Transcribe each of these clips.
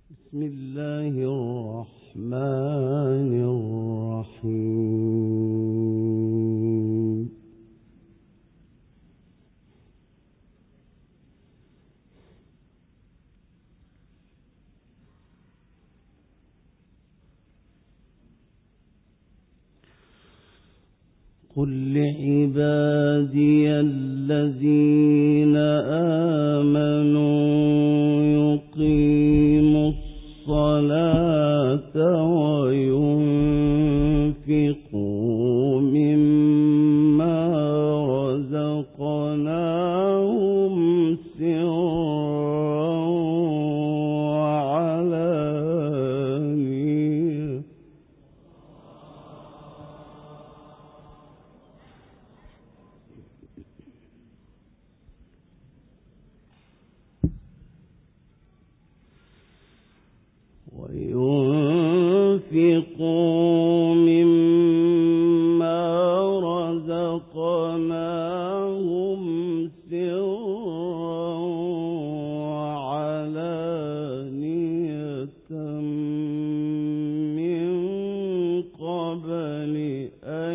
بسم الله الرحمن الرحيم. قل لعبادي الذين آمنوا يقيموا الصلاة وينفقوا مما رزقناهم سرا وعلانية وينفقوا مما رزقناهم سرا وعلانية من قبل أن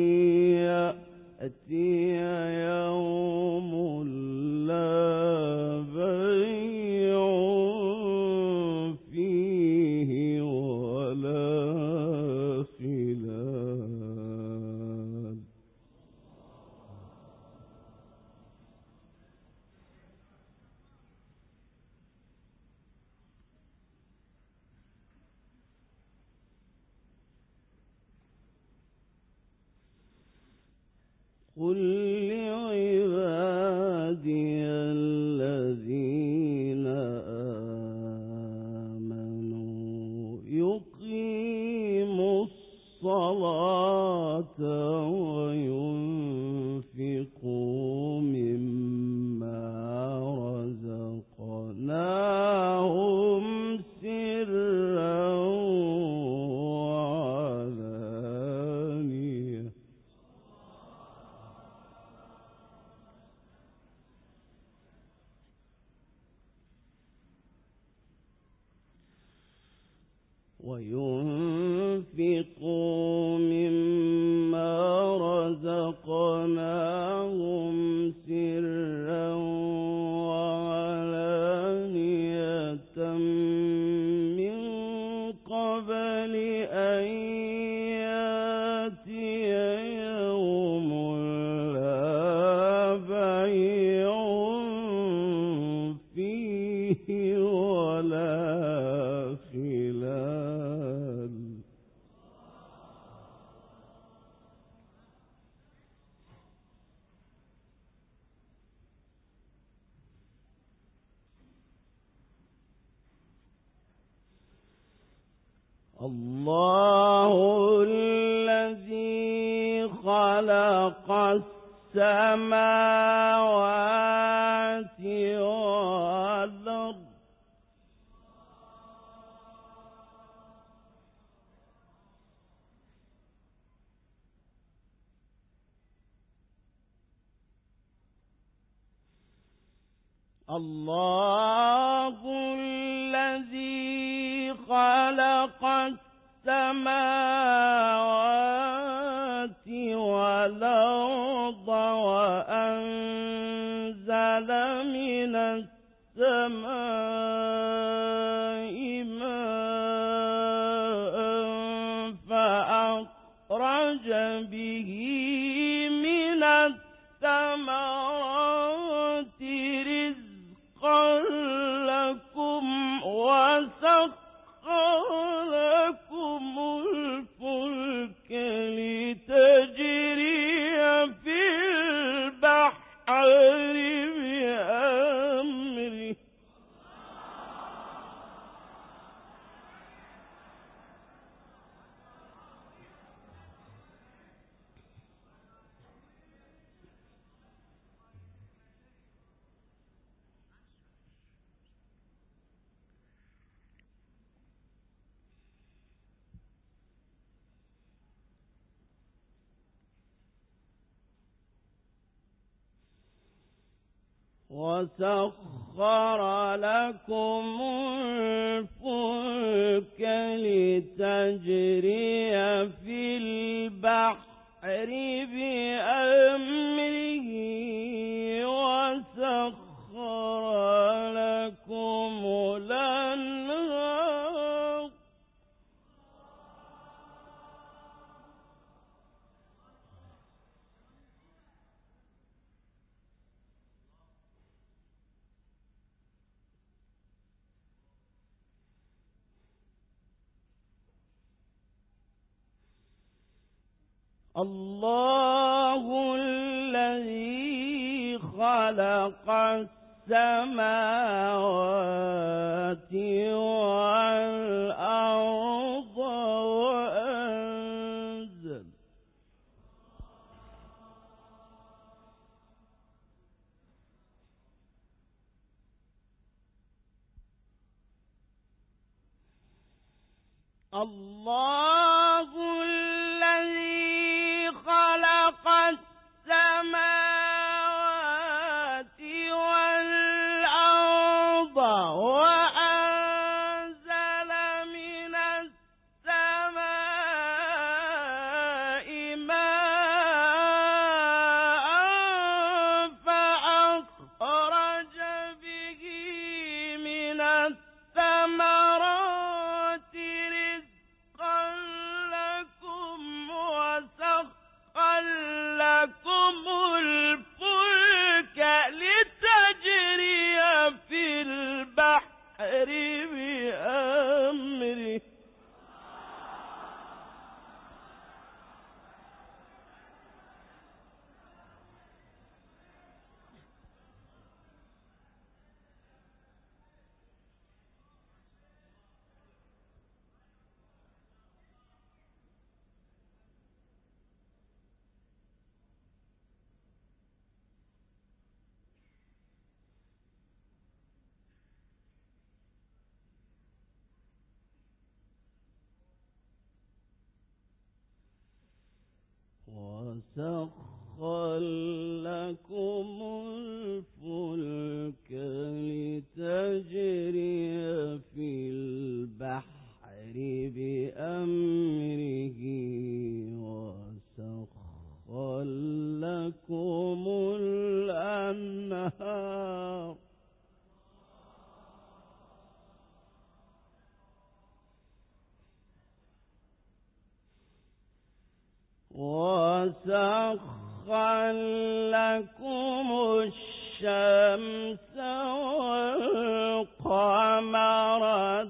يأتي يوم لا بيع فيه ولا خلال. قل لعبادي الذين آمنوا يقيموا الصلاة وينفقوا مما رزقناهم سرا وعلانية وينفقوا مما رزقناهم سرا وعلانية من قبل أن يأتي يوم لا بيع فيه ولا خلال. الله الذي خلق السماوات والأرض الله الذي خلق السماوات والأرض وأنزل من السماء ماء فأخرج به من الثمرات رزقا لكم وسخر لكم الفلك لتجري في البحر بأمره وسخر لكم الفلك لتجري في البحر بأمره وسخر لكم الأنهار الله الذي خلق السماوات والأرض وأنزل الله الذي خلق السماوات والأرض وأنزل من السماء ماء فأخرج به من الثمرات رزقا لكم وسخر لكم الفلك لتجري في البحر بأمره وسخر لكم الفلك لتجري في البحر بأمره وسخر لكم الأنهار وسخر لكم الشمس والقمر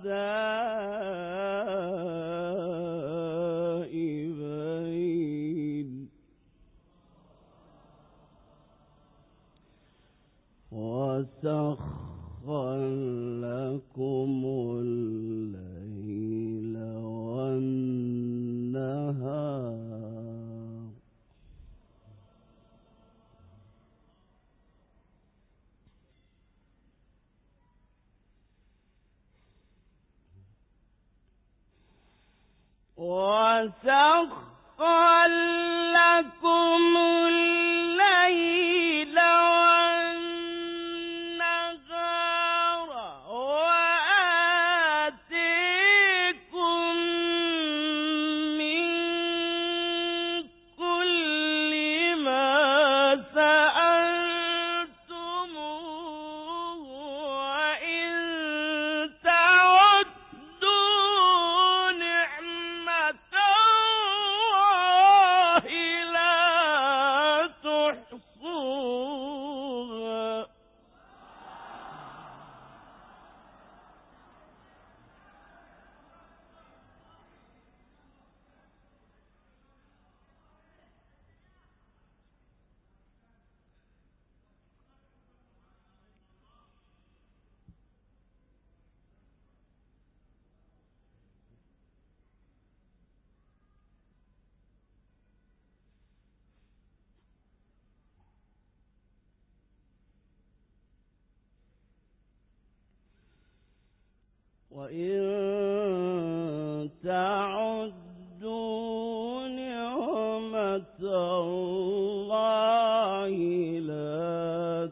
دائبين وسخر لكم الليل والنهار وسخر لكم الليل والنهار وآتيكم من كل ما سألتموه وإن تعدوا نعمة الله لا تحصوها وإن تعدوا نعمة الله لا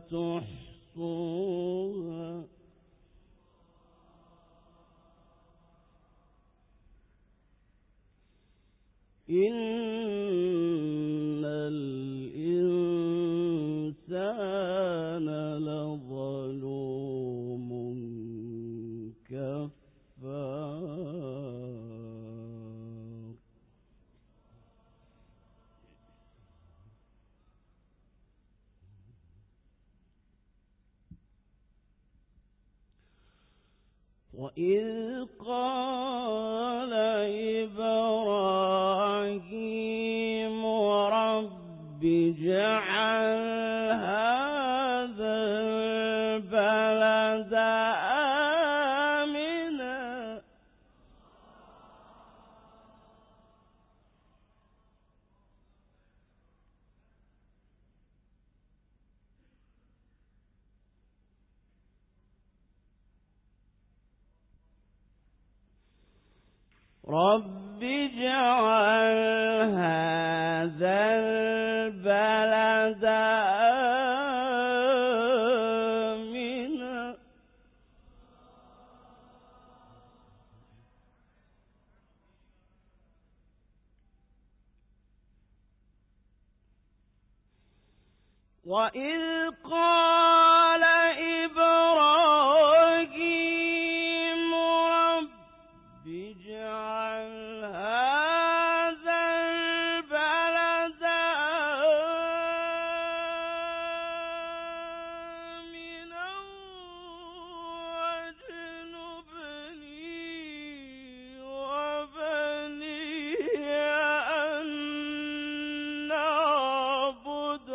تحصوها إن الإنسان لظلوم كفار. وإذ قال إبراهيم رب اجعل هذا البلد آمنا رب اجعل هذا البلد آمنا وإذ قال إبراهيم رب اجعل هذا البلد آمنا واجنبني وبني أن نعبد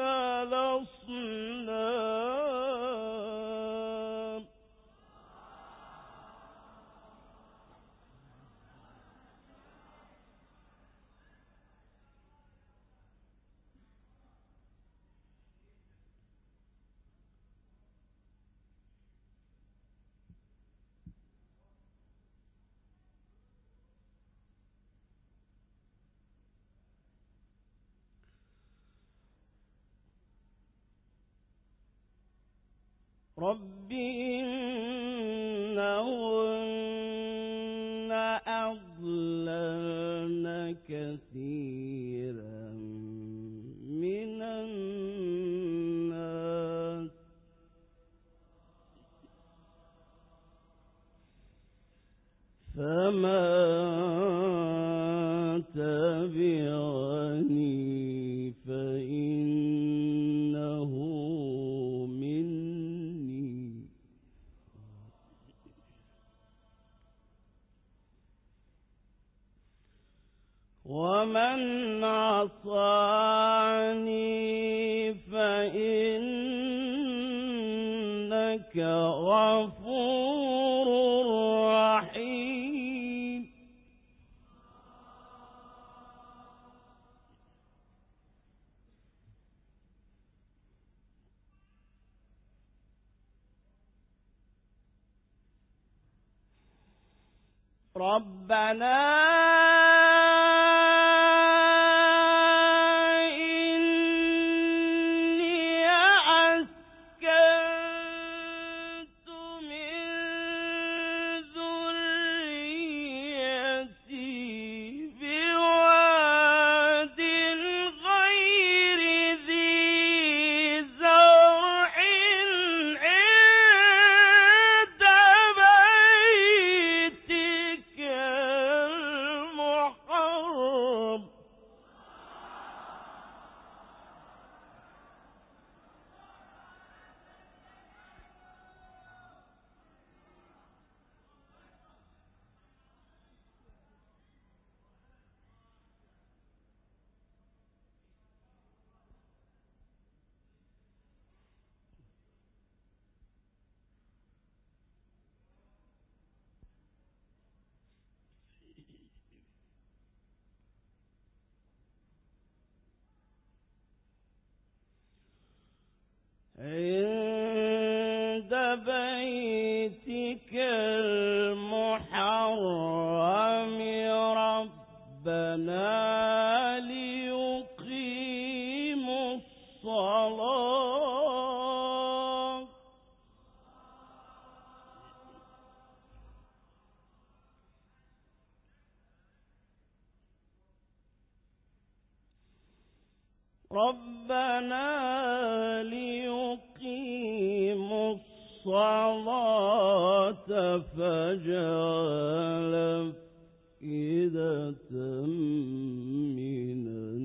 الأصنام. رب إنهن أضللن كثيرا من الناس فمن تبعني فإنه مني ومن عصاني فإنك غفور رحيم. ربنا إني أسكنت من ذريتي بواد غير ذي زرع عند بيتك المحرم عند بيتك المحرم ربنا ليقيموا الصلاة ربنا ليقيموا الصلاة فاجعل أفئدة من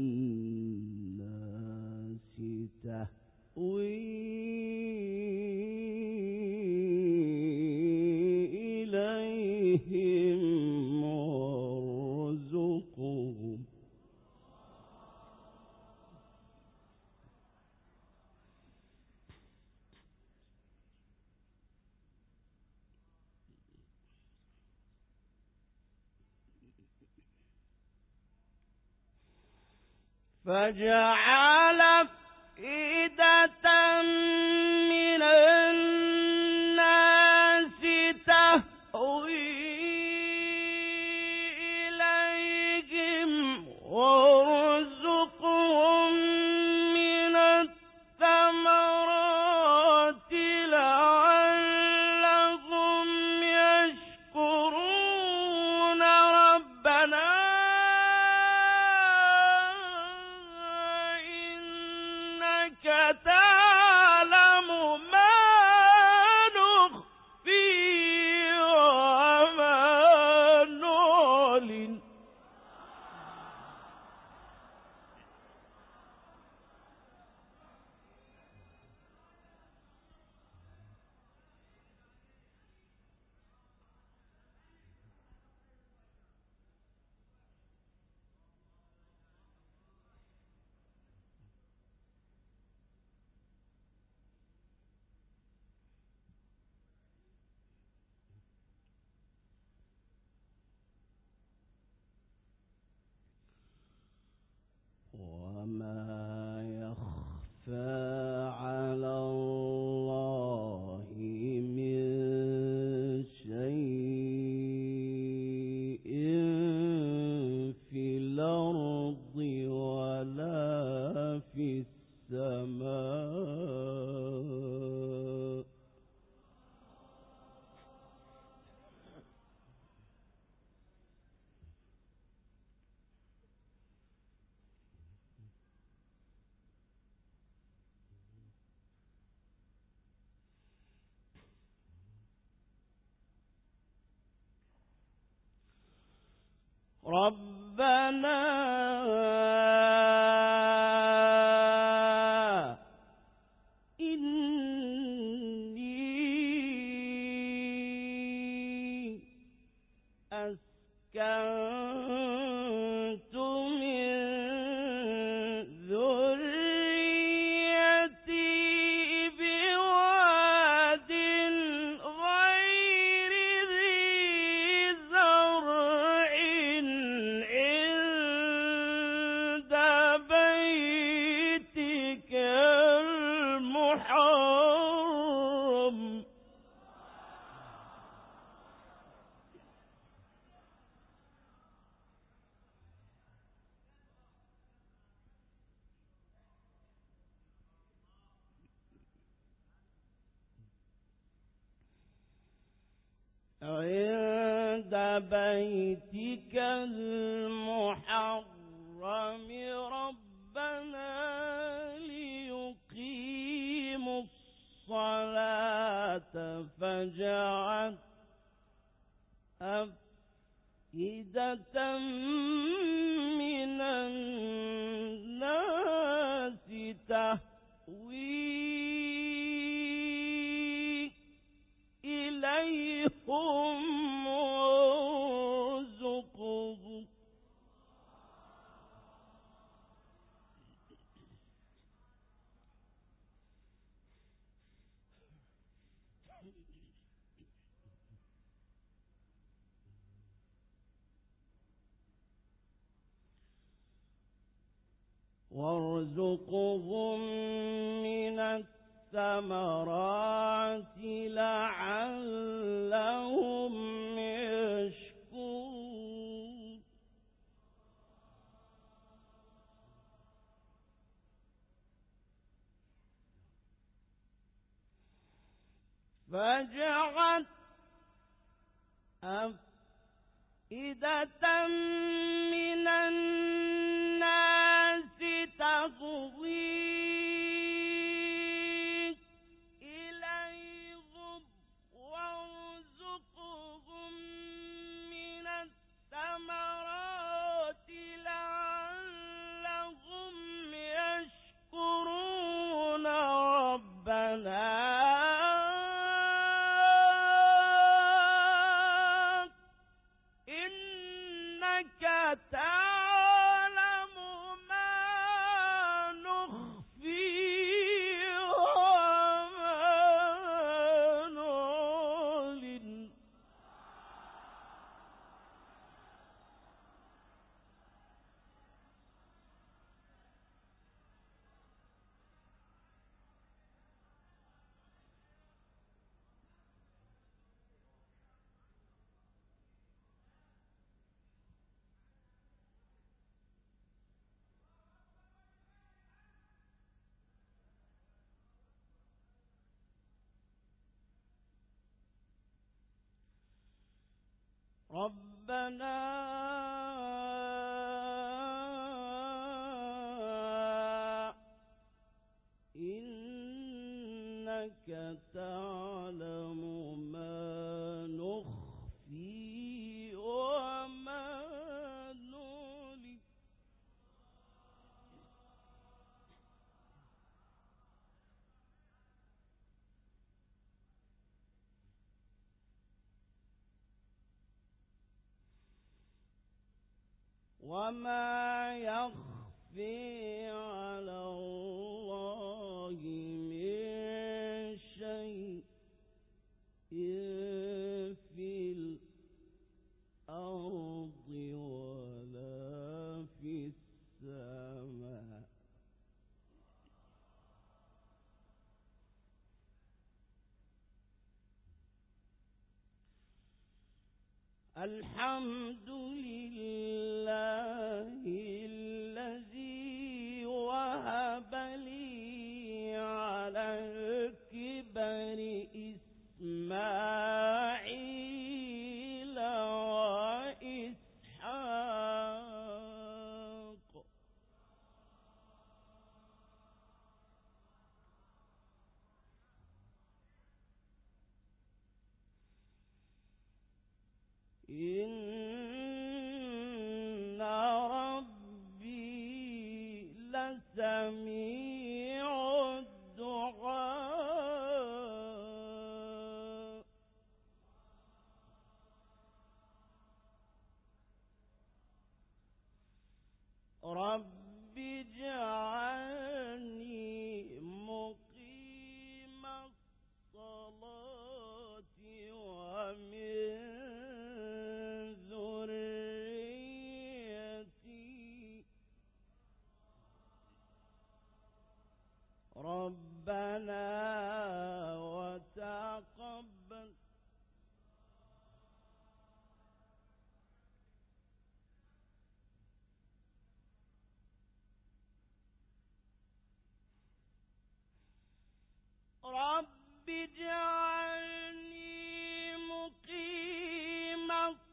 الناس تهوي إليهم وارزقهم فاجعل أفئدة من الناس تهوي إليهم وارزقهم من الثمرات لعلهم يشكرون ربنا تعلم ما نخفي وما نعلن وما يخفى على الله من شيء في الأرض ولا في السماء ربنا إني أسكنت من ذريتي بواد غير ذي زرع عند بيتك المحرم عند بيتك المحرم ربنا ليقيموا الصلاة فاجعل أفئدة من الناس تهوي إليهم وارزقهم وارزقهم من الثمرات لعلهم يشكرون فاجعل أفئدة من الناس تهوي تعلم ما نخفي وما نعلن ربنا إنك تعلم ما نخفي وما نعلن وما يخفي على الله من شيء في الأرض ولا في السماء الحمد لله الذي وهب لي على الكبر إسماعيل وإسحاق إن ربي لسميع الدعاء رب اجعلني مقيم الصلاة ومن ذريتي ربنا وتقبل رب اجعلني مقيم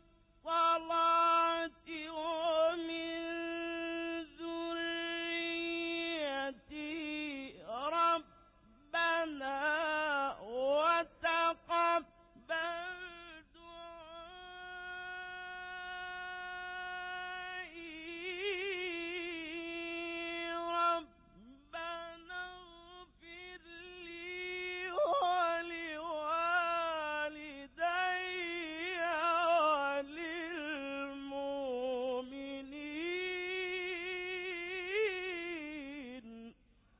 الصلاة ومن ذريتي ربنا وتقبل دعائي ربنا اغفر لي ولوالدي وللمؤمنين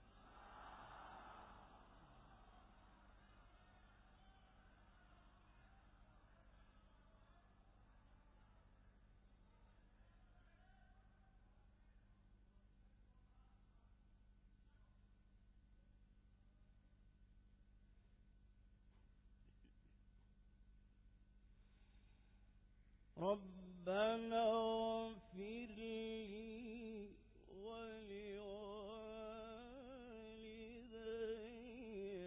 ربنا اغفر لي ولوالدي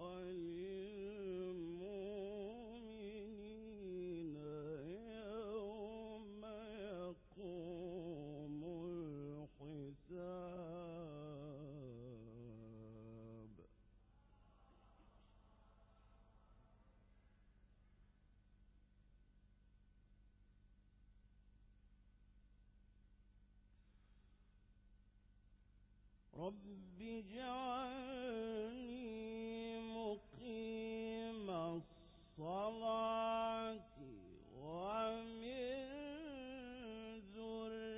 وللمؤمنين يوم يقوم الحساب رب اجعلني مقيم الصلاة ومن ذريتي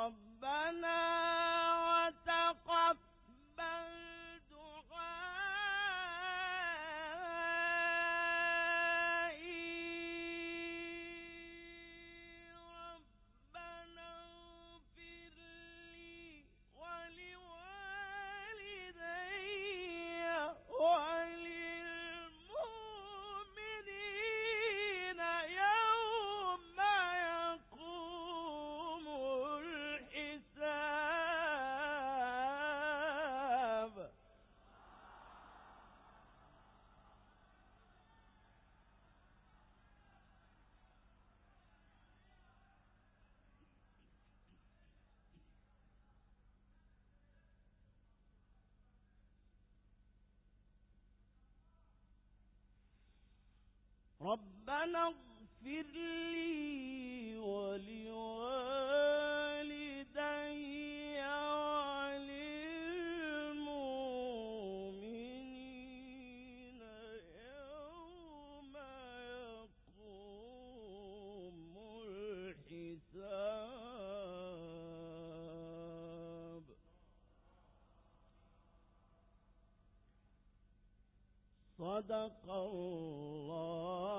ربنا وتقبل دعائي ربنا اغفر لي ولوالدي وللمؤمنين يوم يقوم الحساب. ربنا اغفر لي ولوالدي وللمؤمنين يوم يقوم الحساب. صدق الله